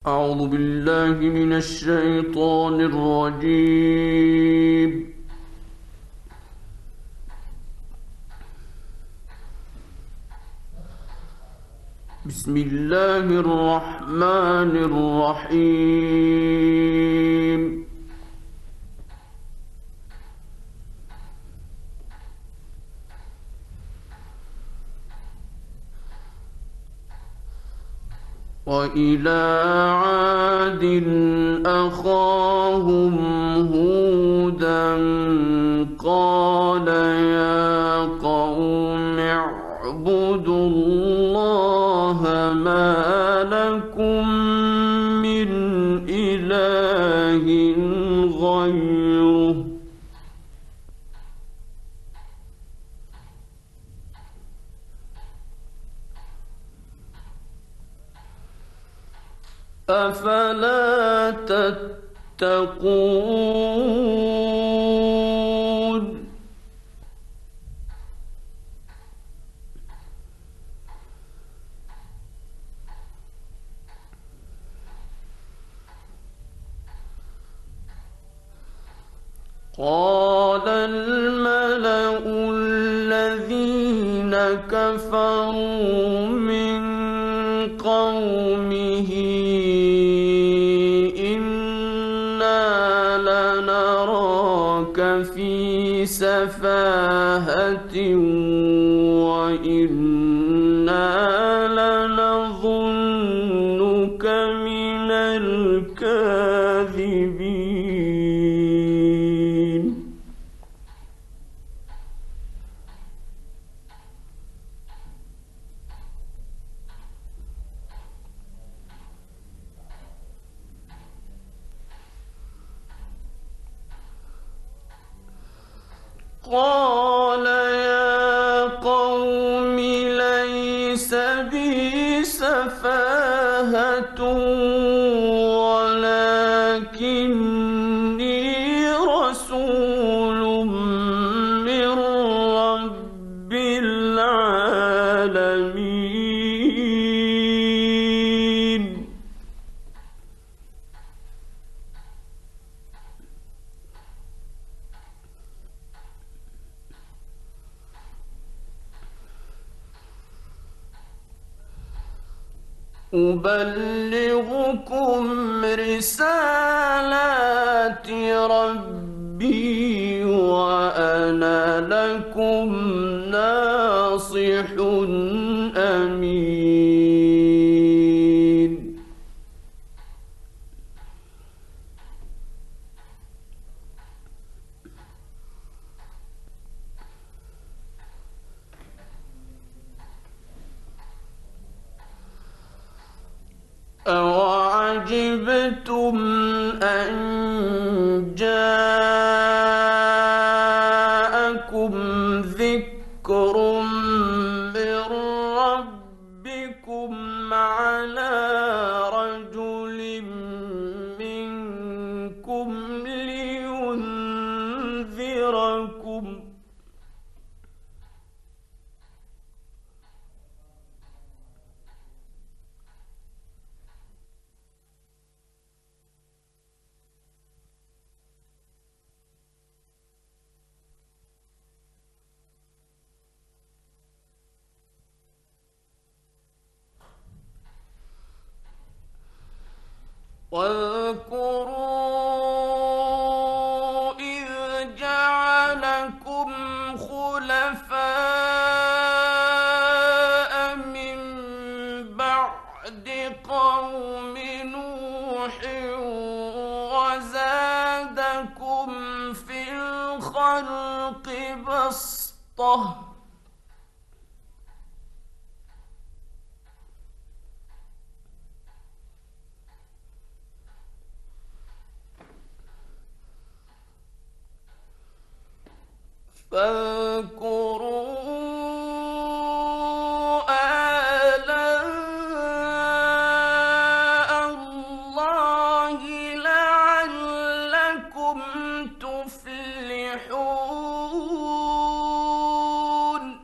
أعوذ بالله من الشيطان الرجيم. بسم الله الرحمن الرحيم. وإلى عاد أخاهم هودا قال يا قوم اعبدوا الله ما لكم من إله غيره أفلا تتقون. قال الملأ الذين كفروا من قومه في سفاهة وإنا لنظنك من الكاذبين. قال يا قوم ليس بي سفاهة ولكني رسول من رب العالمين. أبلغكم رسالات ربي وأنا لكم ناصح أمين. أوعجبتم أن جاءكم ذكر من ربكم على رجل منكم لينذركم واذكروا إذ جعلكم خلفاء من بعد قوم نوح وزادكم في الخلق بسطة فاذكروا آلاء الله لعلكم تفلحون.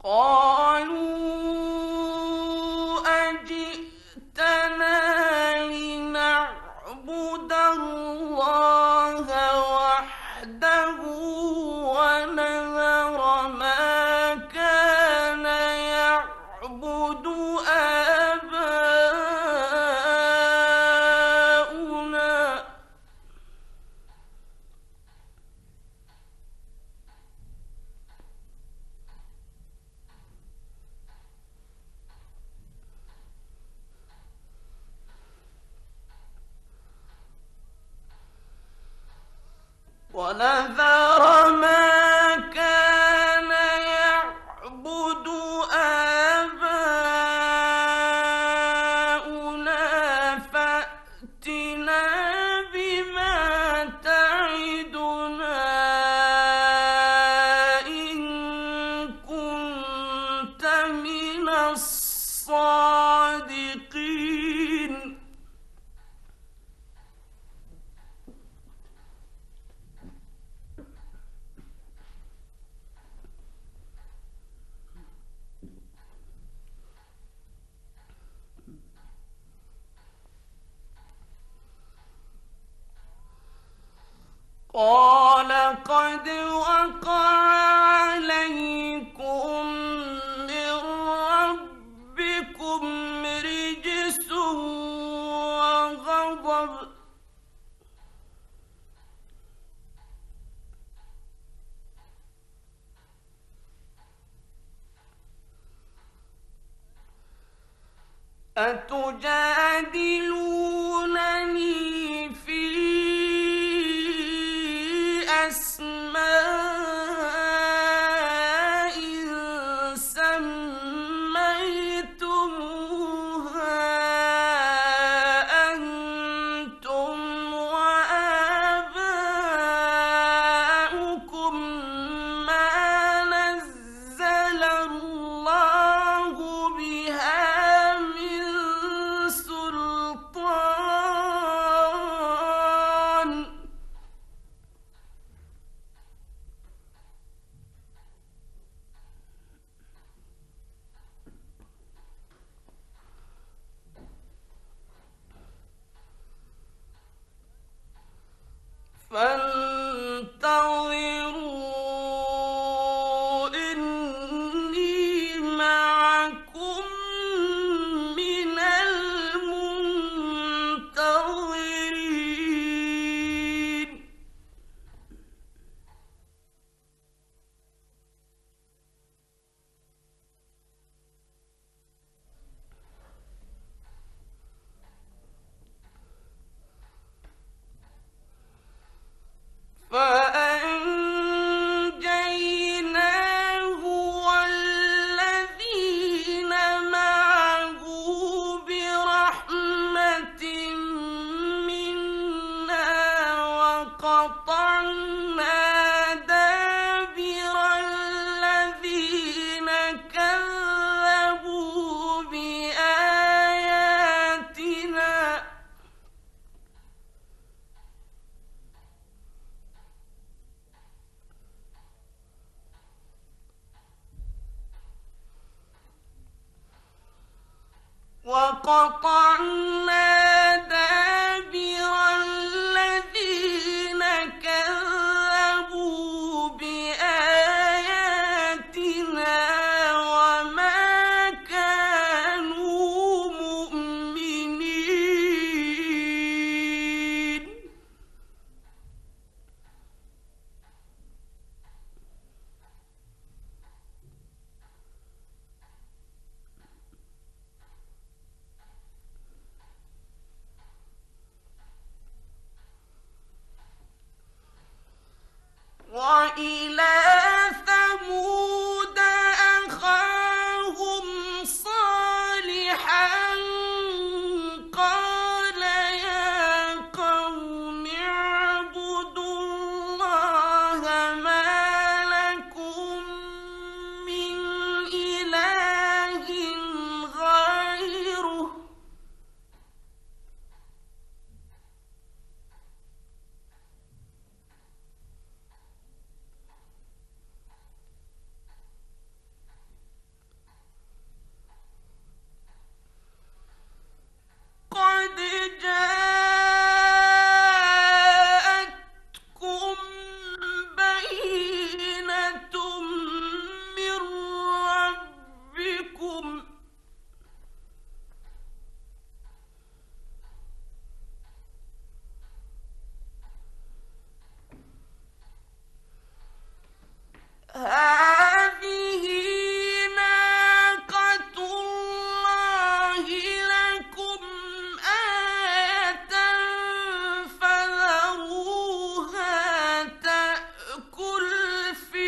قالوا أجئتنا لنعبد الله وحده ونذر ما كان يعبد آباؤنا ونذر ما كان يعبد آباؤنا فأتنا بما تعدنا إن كنت من الصادقين قال قد وقع عليكم من ربكم رجس وغضب أتجادلونني في أسماء سميتموها أنتم وآباؤكم ما نزل الله بها من سلطان فانتظروا إني معكم من المنتظرين فأنجيناه والذين معه برحمة منا وقطعنا دابر الذين كذبوا بآياتنا وقطعنا دابر الذين كذبوا بآياتنا وما كانوا مؤمنين وإلى ثمود أخاهم صالحا قال يا قوم اعبدوا الله ما لكم من إله غيره لكم آية فذروها تأكل في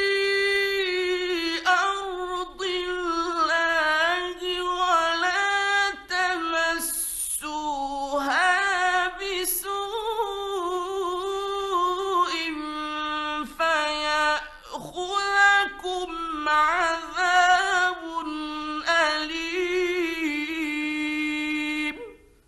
أرض الله ولا تمسوها بسوء فيأخذكم عذاب أليم.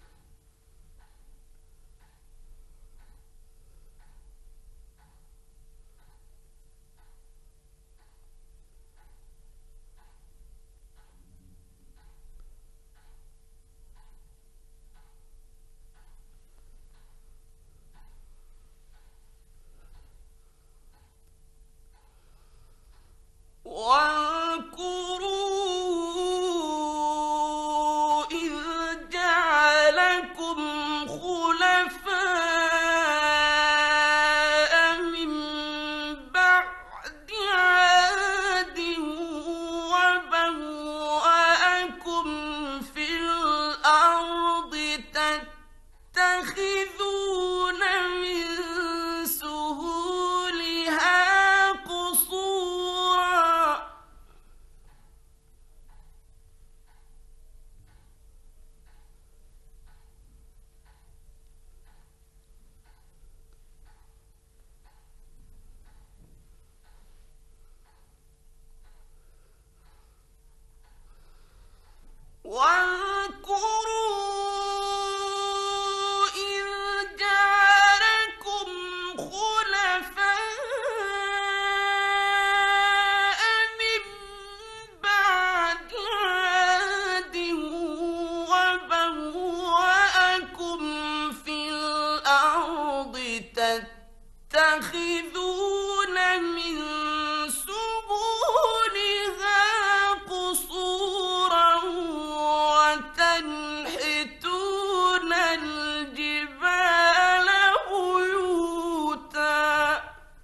واذكروا إذ جعلكم خلفاء من بعد عاد وبوأكم في الأرض تتخذون من سهولها قصورا واذكروا إذ جعلكم خلفاء من بعد عاد وبوأكم في الأرض تتخذون من سبلها قصورا وتنحتون الجبال بيوتا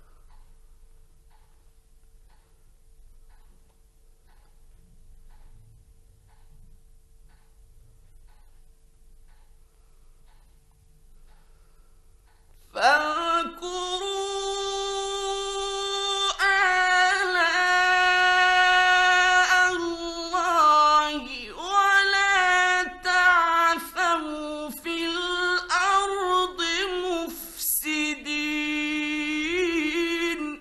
فاذكروا آلاء الله ولا تعثوا في الأرض مفسدين.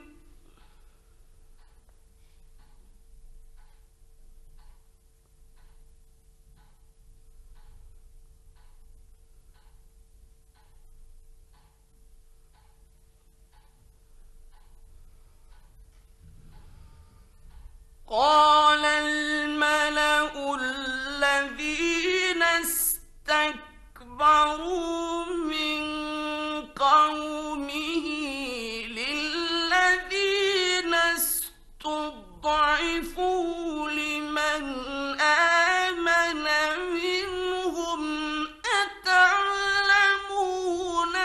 قال الملأ الذين استكبروا من قومه للذين استضعفوا لمن آمن منهم أتعلمون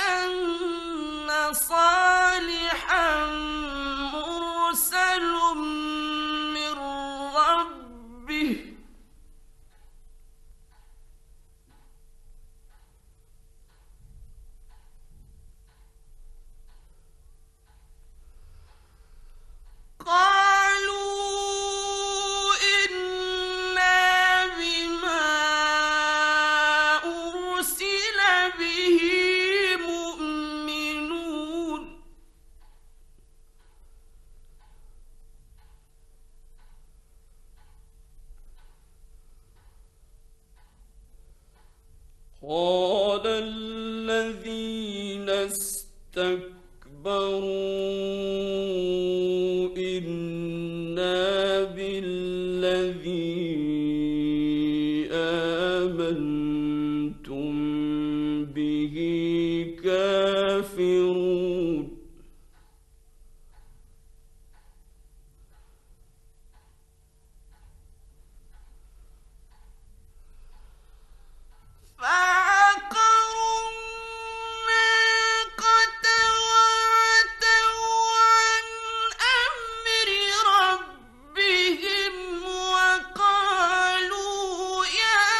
أن صالحا مرسل من ربه قالوا إنا بما أرسل به مؤمنون. قال الذين استكبروا إنا بالذي آمنتم به كافرون. فعقروا الناقة وعتوا عن أمر ربهم وقالوا يا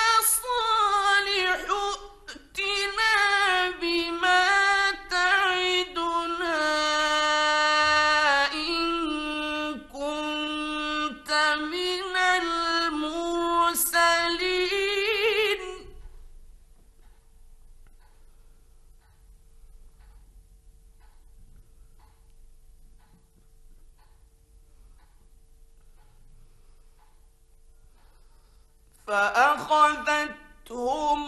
فأخذتهم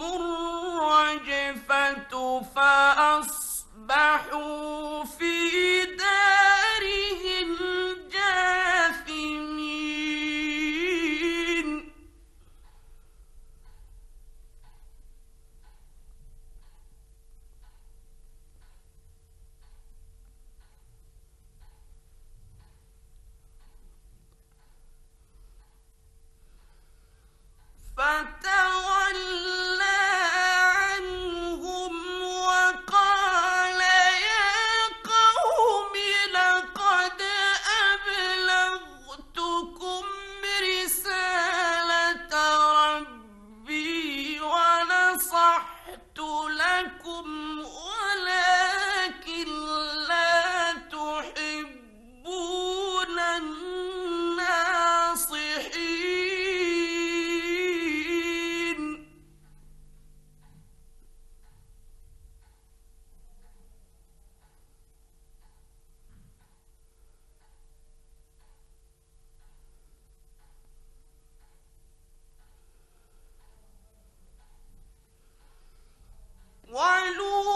الرجفة فأصبحوا في دارهم جاثمين فتولى عنهم وقال يا قوم لقد أبلغتكم رسالة ربي ونصحت لكم ولكن لا تحبون الناصحين ولوطا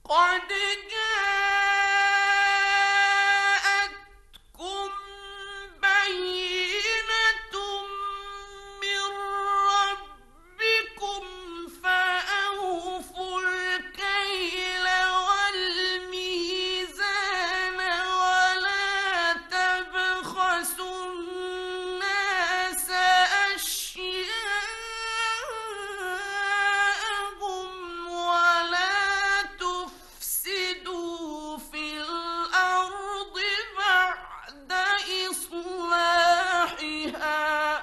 قد جاءتكم بينة من ربكم فأوفوا الكيل والميزان ولا تبخسوا الناس أشياءهم ولا تفسدوا في الأرض بعد إصلاحها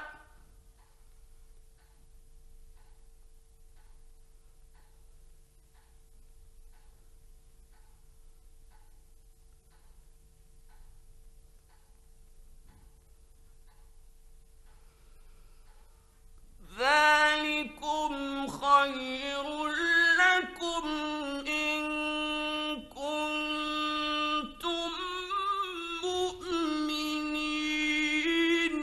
ذلكم خير لكم إن كنتم مؤمنين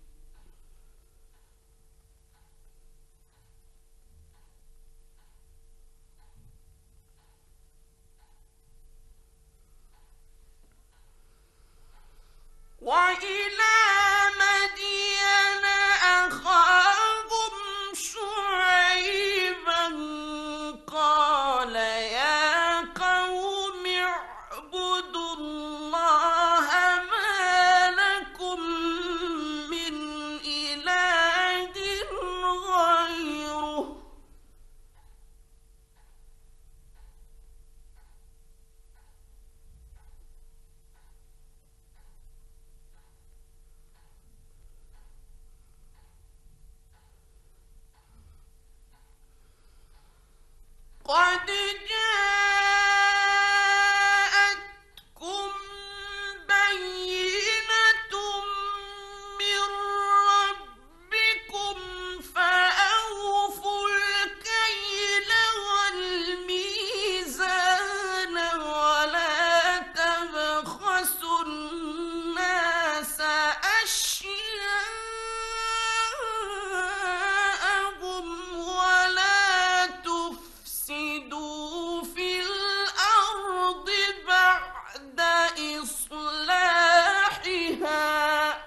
وإلى مدين أخاهم شعيبا قال يا قوم اعبدوا الله ما لكم من إله غيره قد جاءتكم بينة من ربكم فأوفوا الكيل والميزان ولا تبخسوا الناس أشياءهم ولا تفسدوا في الأرض بعد إصلاحها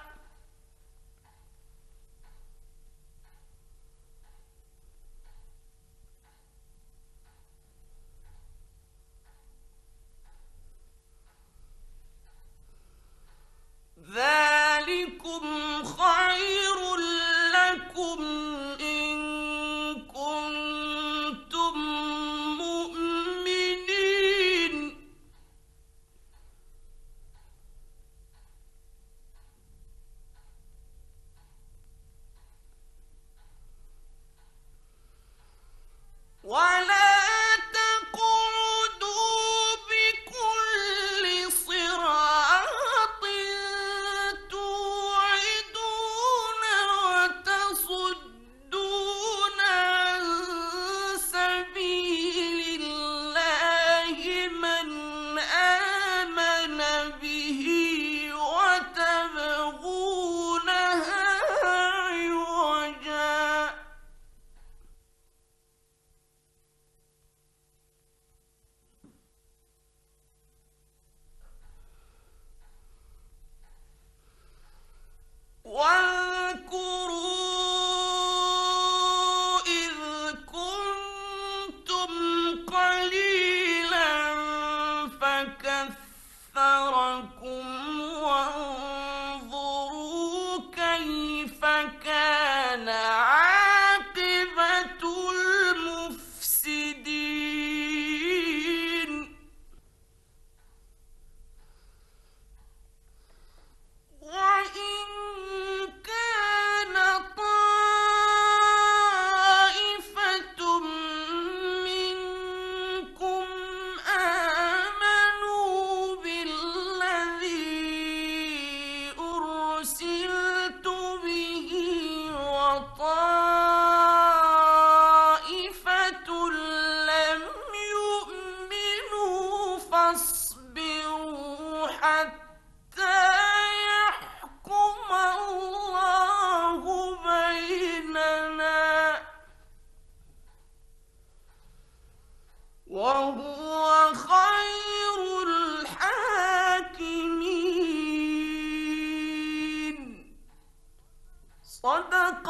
ذلكم خير لكم إن كنتم مؤمنين ولا تقعدوا بكل صراط توعدون وتصدون عن سبيل الله من آمن به وتبغونها عوجا واذكروا إذ كنتم قليلا فكثركم وانظروا كيف كان عاقبة المفسدين وإن كان طائفة منكم آمنوا بالذي أرسلت به وطائفة لم يؤمنوا فاصبروا حتى يحكم الله بيننا وهو خير صدق